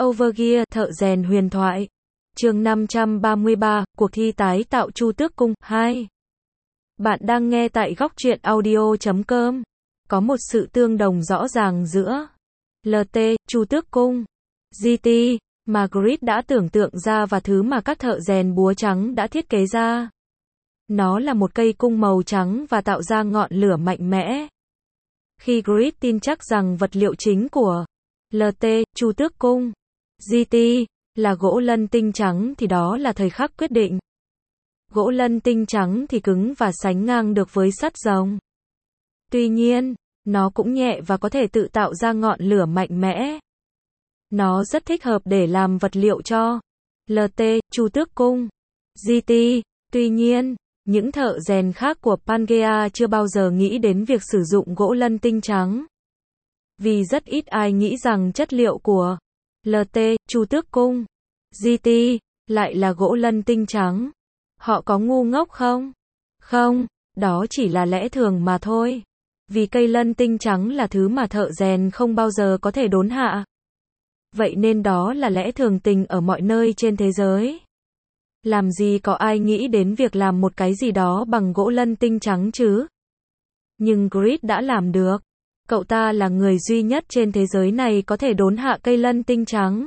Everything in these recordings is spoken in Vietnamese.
Overgear, thợ rèn huyền thoại. Chương 533, cuộc thi tái tạo Chu Tước Cung 2. Bạn đang nghe tại góc truyện audio.com. Có một sự tương đồng rõ ràng giữa LT, Chu Tước Cung, GT, mà Grid đã tưởng tượng ra và thứ mà các thợ rèn búa trắng đã thiết kế ra. Nó là một cây cung màu trắng và tạo ra ngọn lửa mạnh mẽ. Khi Grid tin chắc rằng vật liệu chính của LT, Chu Tước Cung, GT, là gỗ lân tinh trắng thì đó là thời khắc quyết định. Gỗ lân tinh trắng thì cứng và sánh ngang được với sắt rồng. Tuy nhiên, nó cũng nhẹ và có thể tự tạo ra ngọn lửa mạnh mẽ. Nó rất thích hợp để làm vật liệu cho LT, Chu Tước Cung, GT. Tuy nhiên, những thợ rèn khác của Pangea chưa bao giờ nghĩ đến việc sử dụng gỗ lân tinh trắng. Vì rất ít ai nghĩ rằng chất liệu của LT, Chu Tước Cung, GT, lại là gỗ lân tinh trắng. Họ có ngu ngốc không? Không, đó chỉ là lẽ thường mà thôi. Vì cây lân tinh trắng là thứ mà thợ rèn không bao giờ có thể đốn hạ. Vậy nên đó là lẽ thường tình ở mọi nơi trên thế giới. Làm gì có ai nghĩ đến việc làm một cái gì đó bằng gỗ lân tinh trắng chứ? Nhưng Grid đã làm được. Cậu ta là người duy nhất trên thế giới này có thể đốn hạ cây lân tinh trắng.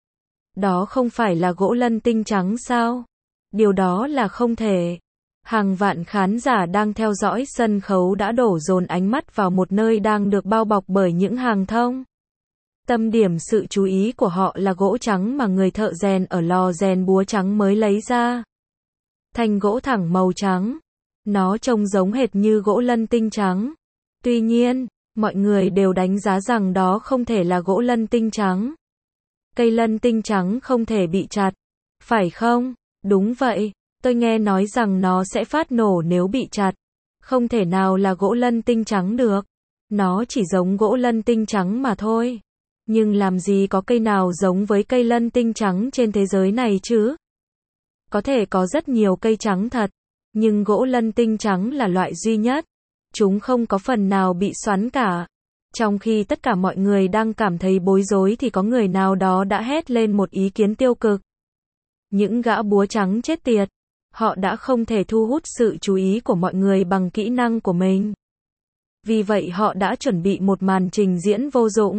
Đó không phải là gỗ lân tinh trắng sao? Điều đó là không thể. Hàng vạn khán giả đang theo dõi sân khấu đã đổ dồn ánh mắt vào một nơi đang được bao bọc bởi những hàng thông. Tâm điểm sự chú ý của họ là gỗ trắng mà người thợ rèn ở lò rèn búa trắng mới lấy ra. Thanh gỗ thẳng màu trắng. Nó trông giống hệt như gỗ lân tinh trắng. Tuy nhiên, mọi người đều đánh giá rằng đó không thể là gỗ lân tinh trắng. Cây lân tinh trắng không thể bị chặt. Phải không? Đúng vậy. Tôi nghe nói rằng nó sẽ phát nổ nếu bị chặt. Không thể nào là gỗ lân tinh trắng được. Nó chỉ giống gỗ lân tinh trắng mà thôi. Nhưng làm gì có cây nào giống với cây lân tinh trắng trên thế giới này chứ? Có thể có rất nhiều cây trắng thật. Nhưng gỗ lân tinh trắng là loại duy nhất. Chúng không có phần nào bị xoắn cả. Trong khi tất cả mọi người đang cảm thấy bối rối thì có người nào đó đã hét lên một ý kiến tiêu cực. Những gã búa trắng chết tiệt. Họ đã không thể thu hút sự chú ý của mọi người bằng kỹ năng của mình. Vì vậy họ đã chuẩn bị một màn trình diễn vô dụng.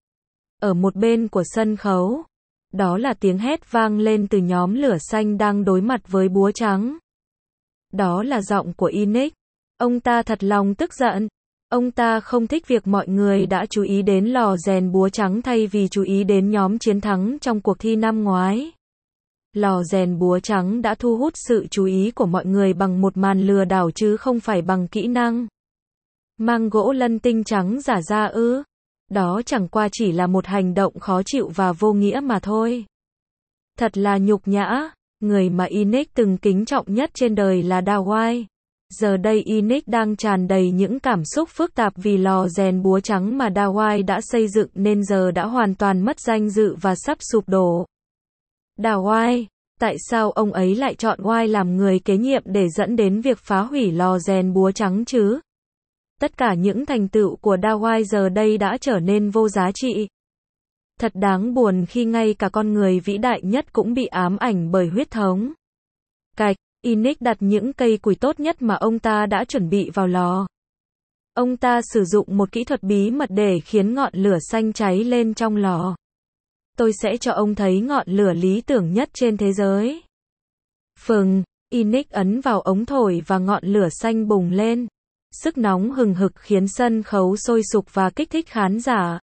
Ở một bên của sân khấu, đó là tiếng hét vang lên từ nhóm lửa xanh đang đối mặt với búa trắng. Đó là giọng của Inic. Ông ta thật lòng tức giận. Ông ta không thích việc mọi người đã chú ý đến lò rèn búa trắng thay vì chú ý đến nhóm chiến thắng trong cuộc thi năm ngoái. Lò rèn búa trắng đã thu hút sự chú ý của mọi người bằng một màn lừa đảo chứ không phải bằng kỹ năng. Mang gỗ lân tinh trắng giả ra ư? Đó chẳng qua chỉ là một hành động khó chịu và vô nghĩa mà thôi. Thật là nhục nhã. Người mà Inic từng kính trọng nhất trên đời là Dawai. Giờ đây Inic đang tràn đầy những cảm xúc phức tạp vì lò rèn búa trắng mà Dawai đã xây dựng nên giờ đã hoàn toàn mất danh dự và sắp sụp đổ. Dawai, tại sao ông ấy lại chọn Wai làm người kế nhiệm để dẫn đến việc phá hủy lò rèn búa trắng chứ? Tất cả những thành tựu của Dawai giờ đây đã trở nên vô giá trị. Thật đáng buồn khi ngay cả con người vĩ đại nhất cũng bị ám ảnh bởi huyết thống. Cạch, Inic đặt những cây củi tốt nhất mà ông ta đã chuẩn bị vào lò. Ông ta sử dụng một kỹ thuật bí mật để khiến ngọn lửa xanh cháy lên trong lò. Tôi sẽ cho ông thấy ngọn lửa lý tưởng nhất trên thế giới. Phừng, Inic ấn vào ống thổi và ngọn lửa xanh bùng lên. Sức nóng hừng hực khiến sân khấu sôi sục và kích thích khán giả.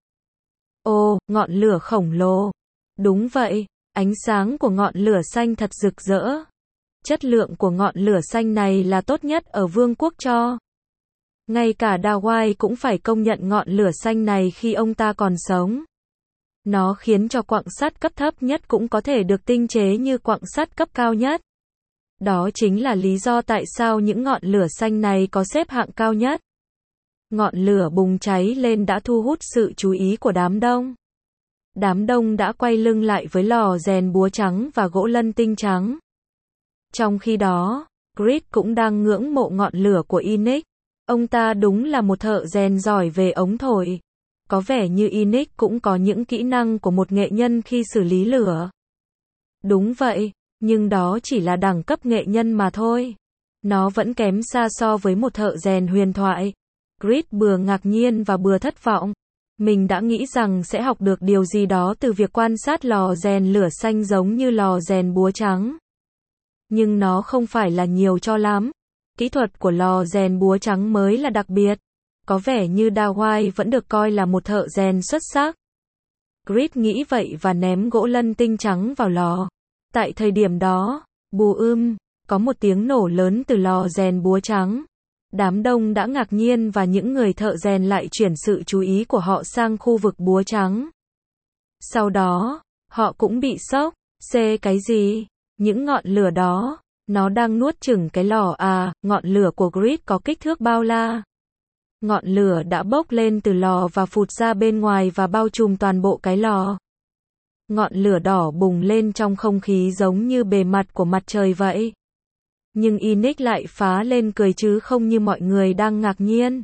Ồ, ngọn lửa khổng lồ. Đúng vậy, ánh sáng của ngọn lửa xanh thật rực rỡ. Chất lượng của ngọn lửa xanh này là tốt nhất ở vương quốc cho. Ngay cả Dawai cũng phải công nhận ngọn lửa xanh này khi ông ta còn sống. Nó khiến cho quặng sắt cấp thấp nhất cũng có thể được tinh chế như quặng sắt cấp cao nhất. Đó chính là lý do tại sao những ngọn lửa xanh này có xếp hạng cao nhất. Ngọn lửa bùng cháy lên đã thu hút sự chú ý của đám đông. Đám đông đã quay lưng lại với lò rèn búa trắng và gỗ lân tinh trắng. Trong khi đó, Grid cũng đang ngưỡng mộ ngọn lửa của Inic. Ông ta đúng là một thợ rèn giỏi về ống thổi. Có vẻ như Inic cũng có những kỹ năng của một nghệ nhân khi xử lý lửa. Đúng vậy, nhưng đó chỉ là đẳng cấp nghệ nhân mà thôi. Nó vẫn kém xa so với một thợ rèn huyền thoại. Grid vừa ngạc nhiên và vừa thất vọng. Mình đã nghĩ rằng sẽ học được điều gì đó từ việc quan sát lò rèn lửa xanh giống như lò rèn búa trắng. Nhưng nó không phải là nhiều cho lắm. Kỹ thuật của lò rèn búa trắng mới là đặc biệt. Có vẻ như Dawai vẫn được coi là một thợ rèn xuất sắc. Grid nghĩ vậy và ném gỗ lân tinh trắng vào lò. Tại thời điểm đó, có một tiếng nổ lớn từ lò rèn búa trắng. Đám đông đã ngạc nhiên và những người thợ rèn lại chuyển sự chú ý của họ sang khu vực búa trắng. Sau đó, họ cũng bị sốc. Cái gì? Những ngọn lửa đó, nó đang nuốt chửng cái lò à? Ngọn lửa của Grid có kích thước bao la. Ngọn lửa đã bốc lên từ lò và phụt ra bên ngoài và bao trùm toàn bộ cái lò. Ngọn lửa đỏ bùng lên trong không khí giống như bề mặt của mặt trời vậy. Nhưng Inic lại phá lên cười chứ không như mọi người đang ngạc nhiên.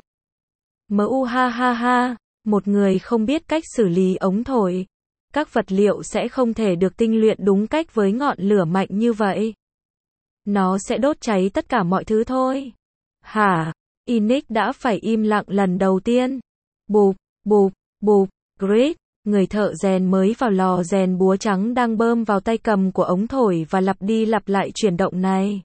Ha ha ha, một người không biết cách xử lý ống thổi. Các vật liệu sẽ không thể được tinh luyện đúng cách với ngọn lửa mạnh như vậy. Nó sẽ đốt cháy tất cả mọi thứ thôi. Hả? Inic đã phải im lặng lần đầu tiên. Bụp, bụp, bụp, Grid, người thợ rèn mới vào lò rèn búa trắng đang bơm vào tay cầm của ống thổi và lặp đi lặp lại chuyển động này.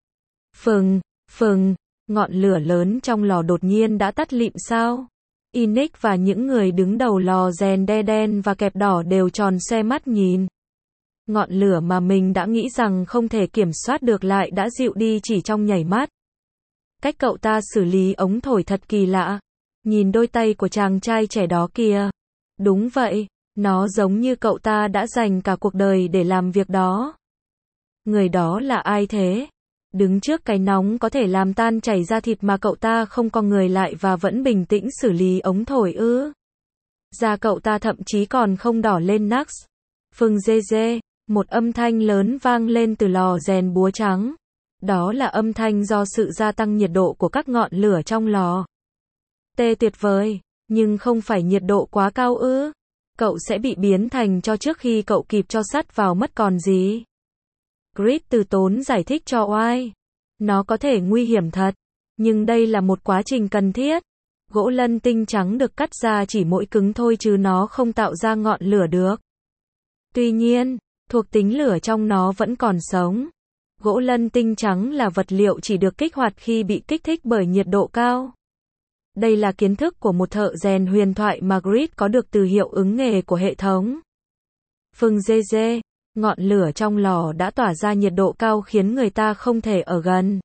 Phừng, phừng, ngọn lửa lớn trong lò đột nhiên đã tắt lịm sao? Inic và những người đứng đầu lò rèn đen và kẹp đỏ đều tròn xoe mắt nhìn. Ngọn lửa mà mình đã nghĩ rằng không thể kiểm soát được lại đã dịu đi chỉ trong nhảy mắt. Cách cậu ta xử lý ống thổi thật kỳ lạ. Nhìn đôi tay của chàng trai trẻ đó kìa. Đúng vậy, nó giống như cậu ta đã dành cả cuộc đời để làm việc đó. Người đó là ai thế? Đứng trước cái nóng có thể làm tan chảy da thịt mà cậu ta không co người lại và vẫn bình tĩnh xử lý ống thổi ư? Da cậu ta thậm chí còn không đỏ lên nux. Phừng dê dê, một âm thanh lớn vang lên từ lò rèn búa trắng. Đó là âm thanh do sự gia tăng nhiệt độ của các ngọn lửa trong lò. Tuyệt vời, nhưng không phải nhiệt độ quá cao ư? Cậu sẽ bị biến thành tro trước khi cậu kịp cho sắt vào mất còn gì. Grid từ tốn giải thích cho Oai. Nó có thể nguy hiểm thật, nhưng đây là một quá trình cần thiết. Gỗ lân tinh trắng được cắt ra chỉ mỗi cứng thôi chứ nó không tạo ra ngọn lửa được. Tuy nhiên, thuộc tính lửa trong nó vẫn còn sống. Gỗ lân tinh trắng là vật liệu chỉ được kích hoạt khi bị kích thích bởi nhiệt độ cao. Đây là kiến thức của một thợ rèn huyền thoại mà Grid có được từ hiệu ứng nghề của hệ thống. Phừng dê dê, ngọn lửa trong lò đã tỏa ra nhiệt độ cao khiến người ta không thể ở gần.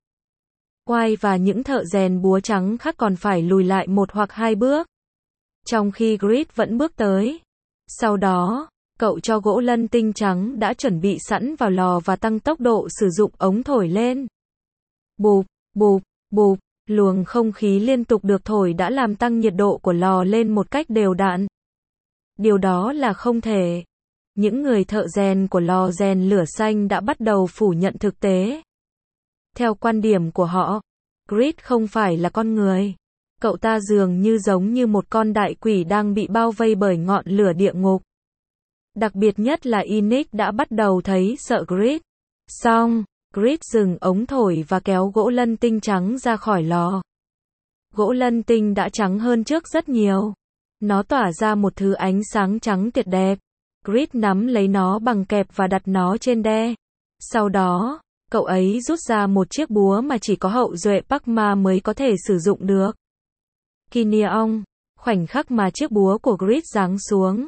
Oai và những thợ rèn búa trắng khác còn phải lùi lại một hoặc hai bước. Trong khi Grid vẫn bước tới. Sau đó, cậu cho gỗ lân tinh trắng đã chuẩn bị sẵn vào lò và tăng tốc độ sử dụng ống thổi lên. Bụp, bụp, bụp, luồng không khí liên tục được thổi đã làm tăng nhiệt độ của lò lên một cách đều đặn. Điều đó là không thể. Những người thợ rèn của lò rèn lửa xanh đã bắt đầu phủ nhận thực tế. Theo quan điểm của họ, Grid không phải là con người. Cậu ta dường như giống như một con đại quỷ đang bị bao vây bởi ngọn lửa địa ngục. Đặc biệt nhất là Inic đã bắt đầu thấy sợ Grid. Xong, Grid dừng ống thổi và kéo gỗ lân tinh trắng ra khỏi lò. Gỗ lân tinh đã trắng hơn trước rất nhiều. Nó tỏa ra một thứ ánh sáng trắng tuyệt đẹp. Grid nắm lấy nó bằng kẹp và đặt nó trên đe. Sau đó, cậu ấy rút ra một chiếc búa mà chỉ có hậu duệ Pakma mới có thể sử dụng được. Kineong, khoảnh khắc mà chiếc búa của Grid giáng xuống.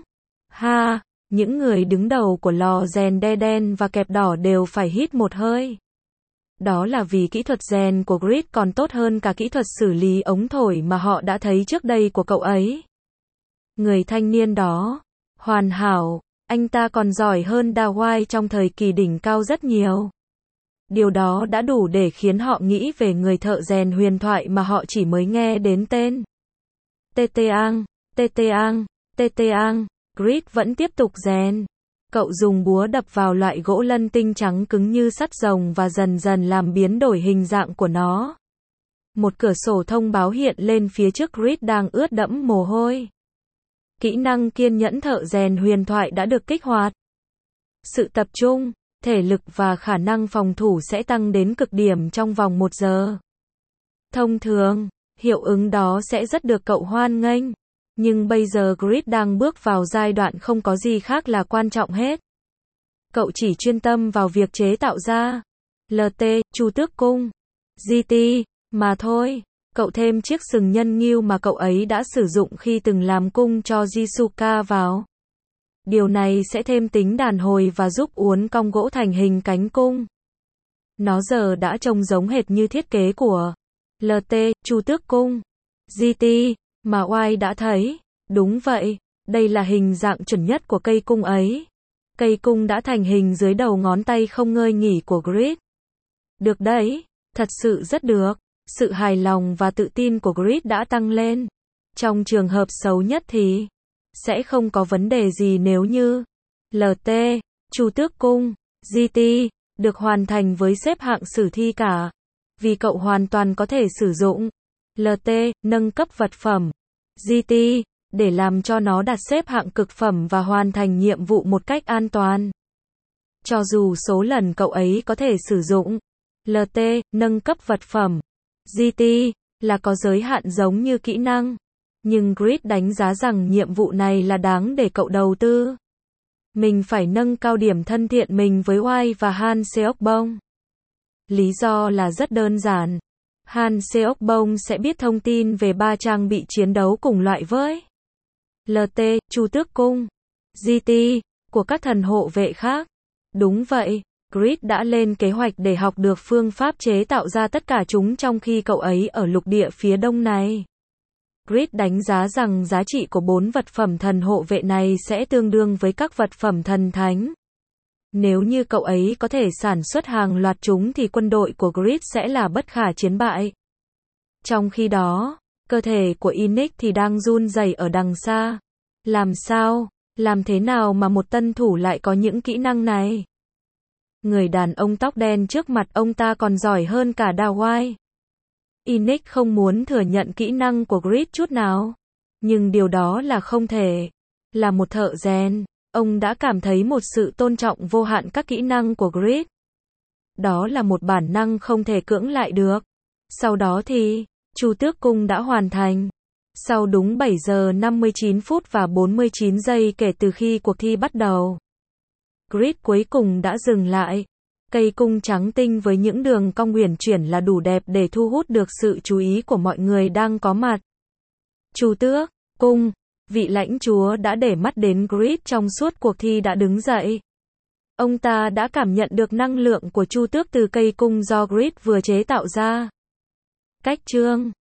Những người đứng đầu của lò rèn đen và kẹp đỏ đều phải hít một hơi. Đó là vì kỹ thuật rèn của Grid còn tốt hơn cả kỹ thuật xử lý ống thổi mà họ đã thấy trước đây của cậu ấy. Người thanh niên đó, hoàn hảo, anh ta còn giỏi hơn Dawai trong thời kỳ đỉnh cao rất nhiều. Điều đó đã đủ để khiến họ nghĩ về người thợ rèn huyền thoại mà họ chỉ mới nghe đến tên. Teteang, Grid vẫn tiếp tục rèn. Cậu dùng búa đập vào loại gỗ lân tinh trắng cứng như sắt rồng và dần dần làm biến đổi hình dạng của nó. Một cửa sổ thông báo hiện lên phía trước Grid đang ướt đẫm mồ hôi. Kỹ năng kiên nhẫn thợ rèn huyền thoại đã được kích hoạt. Sự tập trung, thể lực và khả năng phòng thủ sẽ tăng đến cực điểm trong vòng 1 giờ. Thông thường, hiệu ứng đó sẽ rất được cậu hoan nghênh. Nhưng bây giờ Grid đang bước vào giai đoạn không có gì khác là quan trọng hết. Cậu chỉ chuyên tâm vào việc chế tạo ra LT, Chu Tước Cung, GT, mà thôi. Cậu thêm chiếc sừng nhân ngưu mà cậu ấy đã sử dụng khi từng làm cung cho Jisuka vào. Điều này sẽ thêm tính đàn hồi và giúp uốn cong gỗ thành hình cánh cung. Nó giờ đã trông giống hệt như thiết kế của LT, Chu Tước Cung, GT, mà Oai đã thấy. Đúng vậy, đây là hình dạng chuẩn nhất của cây cung ấy. Cây cung đã thành hình dưới đầu ngón tay không ngơi nghỉ của Grid. Được đấy, thật sự rất được. Sự hài lòng và tự tin của Grid đã tăng lên. Trong trường hợp xấu nhất thì sẽ không có vấn đề gì nếu như LT, Chu Tước Cung, GT được hoàn thành với xếp hạng sử thi cả. Vì cậu hoàn toàn có thể sử dụng LT, nâng cấp vật phẩm, GT, để làm cho nó đạt xếp hạng cực phẩm và hoàn thành nhiệm vụ một cách an toàn. Cho dù số lần cậu ấy có thể sử dụng LT, nâng cấp vật phẩm, GT, là có giới hạn giống như kỹ năng. Nhưng Grid đánh giá rằng nhiệm vụ này là đáng để cậu đầu tư. Mình phải nâng cao điểm thân thiện mình với Oai và Han Seokbong. Lý do là rất đơn giản. Han Seokbong sẽ biết thông tin về 3 trang bị chiến đấu cùng loại với LT, Chu Tước Cung, GT, của các thần hộ vệ khác. Đúng vậy, Grid đã lên kế hoạch để học được phương pháp chế tạo ra tất cả chúng trong khi cậu ấy ở lục địa phía đông này. Grid đánh giá rằng giá trị của 4 vật phẩm thần hộ vệ này sẽ tương đương với các vật phẩm thần thánh. Nếu như cậu ấy có thể sản xuất hàng loạt chúng thì quân đội của Grid sẽ là bất khả chiến bại. Trong khi đó, cơ thể của Inic thì đang run rẩy ở đằng xa. Làm thế nào mà một tân thủ lại có những kỹ năng này? Người đàn ông tóc đen trước mặt ông ta còn giỏi hơn cả Dawai. Inic không muốn thừa nhận kỹ năng của Grid chút nào. Nhưng điều đó là không thể. Là một thợ rèn, ông đã cảm thấy một sự tôn trọng vô hạn các kỹ năng của Grid. Đó là một bản năng không thể cưỡng lại được. Sau đó thì, Chu Tước Cung đã hoàn thành. Sau đúng 7 giờ 59 phút và 49 giây kể từ khi cuộc thi bắt đầu, Grid cuối cùng đã dừng lại. Cây cung trắng tinh với những đường cong uyển chuyển là đủ đẹp để thu hút được sự chú ý của mọi người đang có mặt. Chu Tước Cung, vị lãnh chúa đã để mắt đến Grid trong suốt cuộc thi đã đứng dậy. Ông ta đã cảm nhận được năng lượng của Chu Tước từ cây cung do Grid vừa chế tạo ra. Cách chương